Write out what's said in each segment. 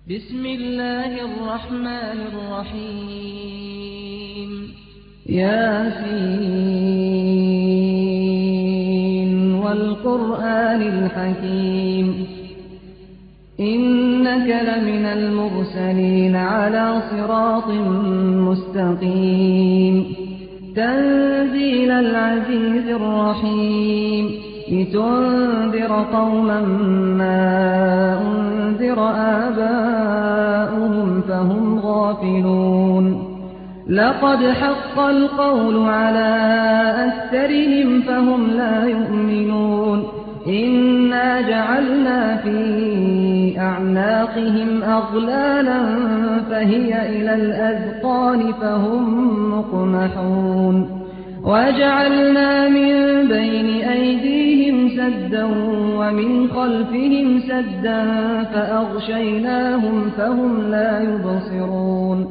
بسم الله الرحمن الرحيم ياسين والقرآن الحكيم إنك لمن المرسلين على صراط مستقيم تنزيل العزيز الرحيم لتنذر قوما ما أنذر آباؤهم فهم غافلون لقد حق القول على أكثرهم فهم لا يؤمنون إنا جعلنا في أعناقهم أغلالا فهي إلى الأذقان فهم مقمحون وجعلنا من بين أيديهم سدا ومن خلفهم سدا فأغشيناهم فهم لا يبصرون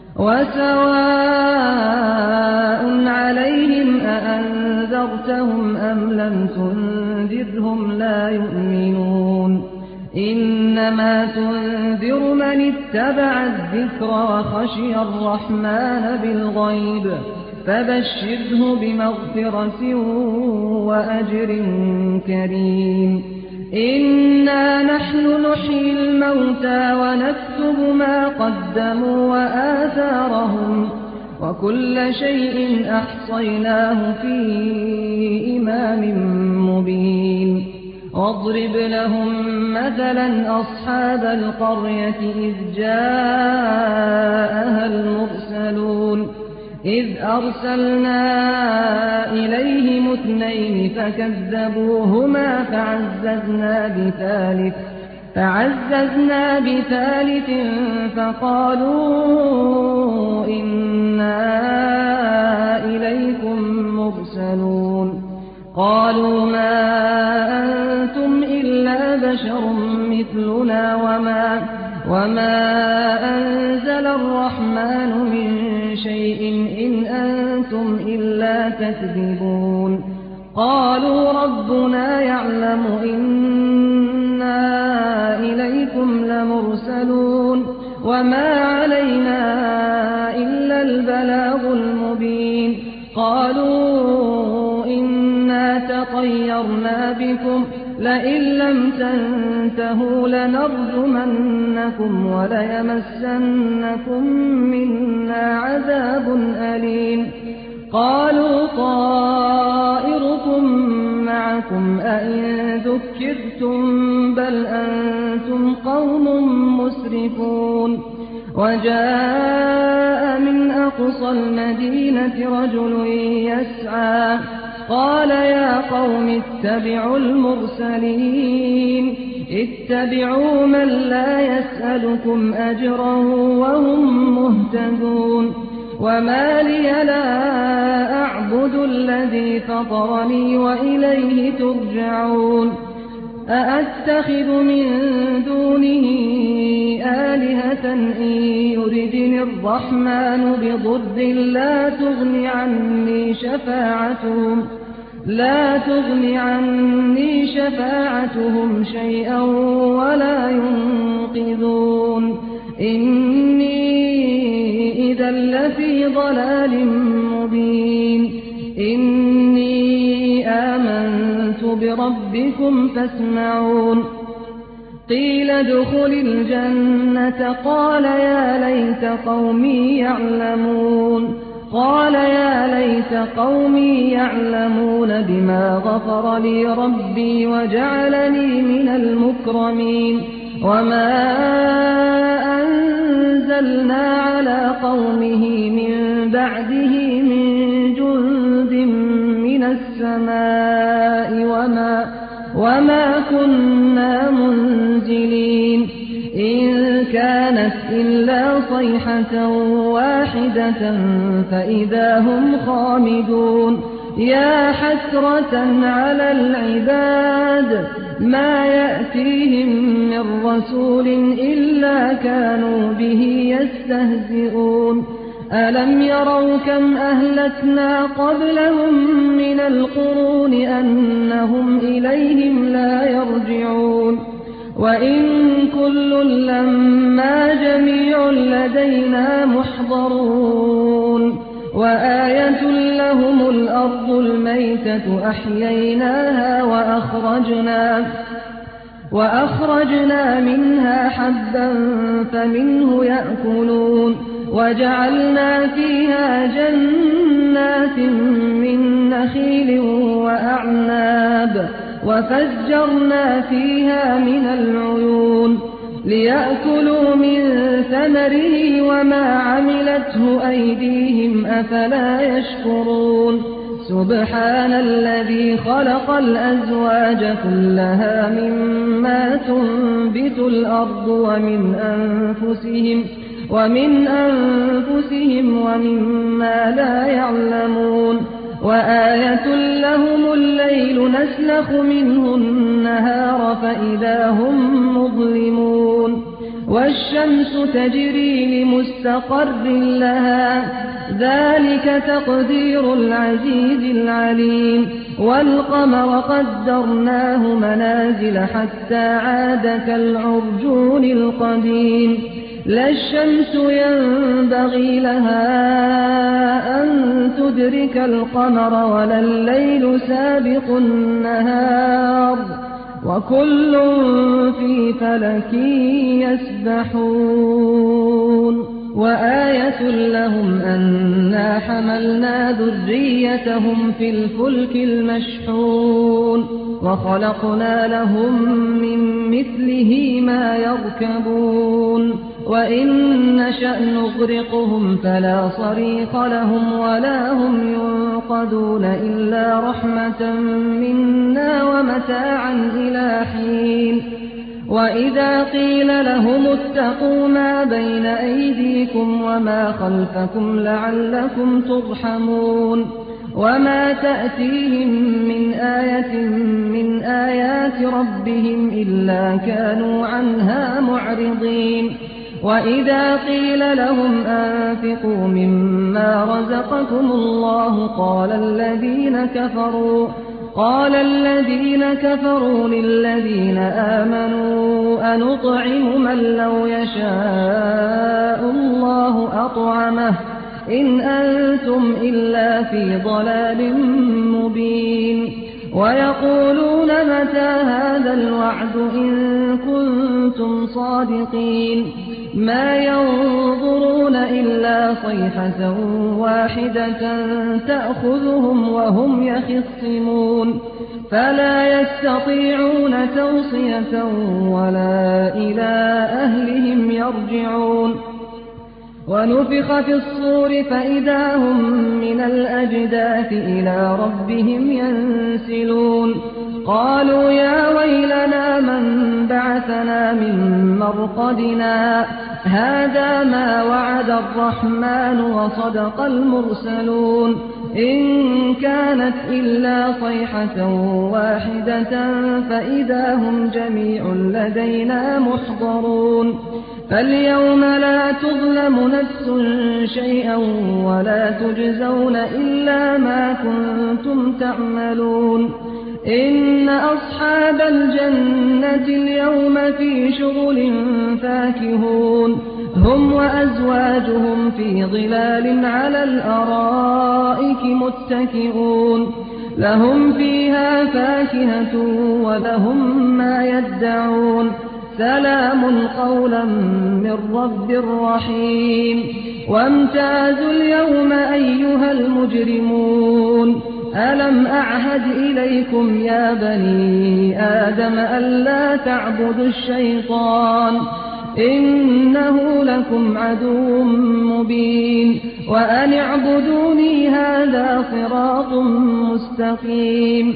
وسواء عليهم أأنذرتهم أم لم تنذرهم لا يؤمنون إنما تنذر من اتبع الذكر وخشي الرحمن بالغيب فبشره بمغفرة وأجر كريم إنا نحن نحيي الموتى ونكتب ما قدموا وآثارهم وكل شيء أحصيناه في إمام مبين واضرب لهم مثلا أصحاب القرية إذ جاءها المرسلون إذ أرسلنا إليهم اثنين فكذبوهما فعززنا بثالث فقالوا إنا إليكم مرسلون قالوا ما أنتم إلا بشر مثلنا وما أنزل الرحمن من شيء إن أنتم إلا تكذبون قالوا ربنا يعلم إنا إليكم لمرسلون وما علينا إلا البلاغ المبين قالوا إنا تطيرنا بكم لئن لم تنتهوا لنرجمنكم وليمسنكم منا عذاب أليم قالوا طائركم معكم أئن ذكرتم بل أنتم قوم مسرفون وجاء من أقصى المدينة رجل يسعى قال يا قوم اتبعوا المرسلين اتبعوا من لا يسألكم أجرا وهم مهتدون وما لي لا أعبد الذي فطرني وإليه ترجعون أأتخذ من دونه آلهة إن يردني الرحمن بضر لا تغن عني شفاعتهم شيئا ولا ينقذون إني إذا لفي ضلال مبين إني آمنت بربكم فاسمعون قيل ادخل الجنة قال يا ليت قومي يعلمون بما غفر لي ربي وجعلني من المكرمين وما أنزلنا على قومه من بعده من جند من السماء وما كنا منزلين إن كانت إلا صيحة واحدة فإذا هم خامدون يا حسرة على العباد ما يأتيهم من رسول إلا كانوا به يستهزئون ألم يروا كم أهلكنا قبلهم من القرون أنهم إليهم لا يرجعون وإن كل لما جميع لدينا محضرون وآية لهم الأرض الميتة أحييناها وأخرجنا منها حبا فمنه يأكلون وجعلنا فيها جنات من نخيل وأعناب وفجرنا فيها من العيون ليأكلوا من ثمره وما عملته أيديهم أفلا يشكرون سبحان الذي خلق الأزواج كلها مما تنبت الأرض ومن أنفسهم ومما لا يعلمون وآية لهم الليل نسلخ منه النهار فإذا هم مظلمون والشمس تجري لمستقر لها ذلك تقدير العزيز العليم والقمر قدرناه منازل حتى عاد كالعرجون القديم لا الشمس ينبغي لها أن تدرك القمر ولا الليل سابق النهار وكل في فلك يسبحون وآية لهم أنا حملنا ذريتهم في الفلك المشحون وخلقنا لهم من مثله ما يركبون وإن نشأ نغرقهم فلا صريخ لهم ولا هم ينقذون إلا رحمة منا ومتاعا إلى حين وإذا قيل لهم اتقوا ما بين أيديكم وما خلفكم لعلكم ترحمون وما تأتيهم من آية من آيات ربهم إلا كانوا عنها معرضين وإذا قيل لهم أنفقوا مما رزقكم الله قال الذين كفروا للذين آمنوا أنطعم من لو يشاء الله أطعمه إن أنتم إلا في ضلال مبين ويقولون متى هذا الوعد إن كنتم صادقين ما ينظرون إلا صيحة واحدة تأخذهم وهم يخصمون فلا يستطيعون توصية ولا إلى أهلهم يرجعون ونفخ في الصور فإذا هم من الأجداث إلى ربهم ينسلون قالوا يا ويلنا من بعثنا من مرقدنا هذا ما وعد الرحمن وصدق المرسلون إن كانت إلا صيحة واحدة فإذا هم جميع لدينا محضرون فاليوم لا تظلم نفس شيئا ولا تجزون إلا ما كنتم تعملون إن أصحاب الجنة اليوم في شغل فاكهون هم وأزواجهم في ظلال على الأرائك متكئون لهم فيها فاكهة ولهم ما يدعون سلام قولا من رب رحيم وامتازوا اليوم أيها المجرمون ألم أعهد إليكم يا بني آدم ألا تعبدوا الشيطان إنه لكم عدو مبين وأن اعبدوني هذا صراط مستقيم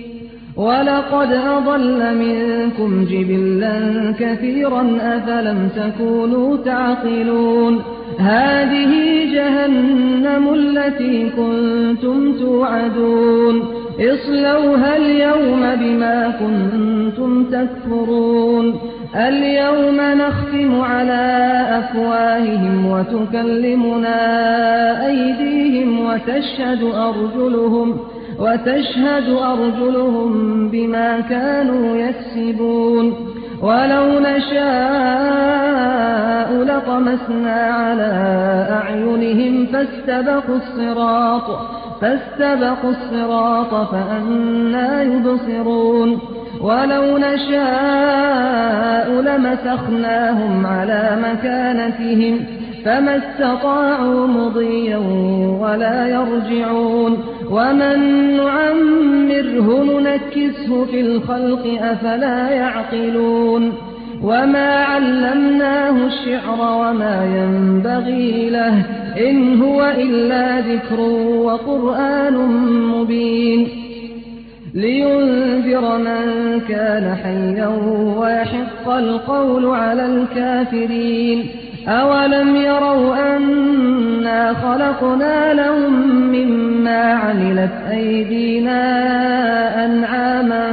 ولقد أضل منكم جبلا كثيرا أفلم تكونوا تعقلون هذه جهنم التي كنتم توعدون اصلوها اليوم بما كنتم تكفرون اليوم نختم على أفواههم وتكلمنا أيديهم وتشهد أرجلهم بما كانوا يكسبون ولو نشاء لطمسنا على أعينهم فاستبقوا الصراط فأنى يبصرون ولو نشاء لمسخناهم على مكانتهم فما استطاعوا مضيا ولا يرجعون ومن نعمره ننكسه في الخلق أفلا يعقلون وما علمناه الشعر وما ينبغي له إن هو إلا ذكر وقرآن مبين لينذر من كان حيا ويحق القول على الكافرين أولم يروا أنا خلقنا لهم مما عملت أيدينا أنعاما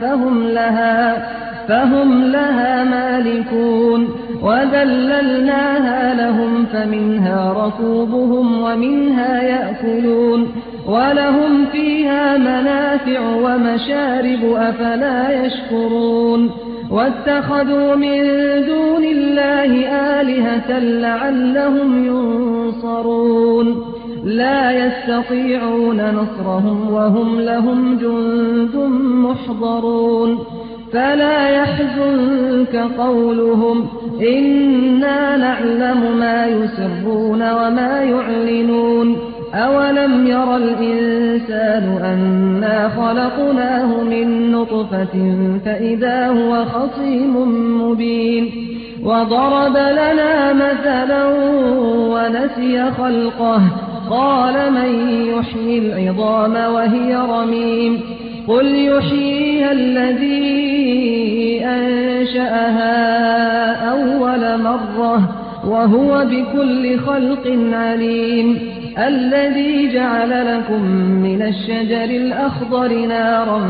فهم لها مالكون وذللناها لهم فمنها ركوبهم ومنها يأكلون ولهم فيها منافع ومشارب أفلا يشكرون واتخذوا من دون الله آلهة لعلهم ينصرون لا يستطيعون نصرهم وهم لهم جند محضرون فلا يحزنك قولهم إنا نعلم ما يسرون وما يعلنون أولم ير الإنسان أنا خلقناه من نطفة فإذا هو خصيم مبين وضرب لنا مثلا ونسي خلقه قال من يحيي العظام وهي رميم قل يحييها الذي أنشأها أول مرة وهو بكل خلق عليم الذي جعل لكم من الشجر الأخضر نارا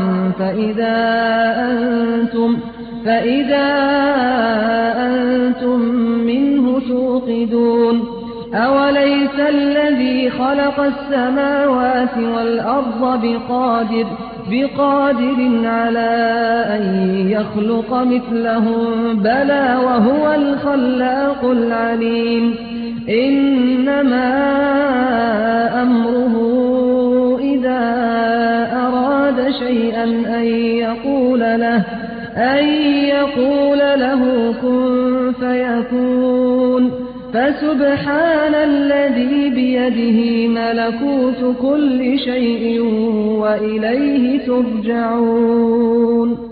فإذا أنتم منه توقدون أوليس الذي خلق السماوات والأرض بقادر على أن يخلق مثلهم بلى وهو الخلاق العليم إنما أمره إذا أراد شيئا أن يقول له كن فيكون فسبحان الذي بيده ملكوت كل شيء وإليه ترجعون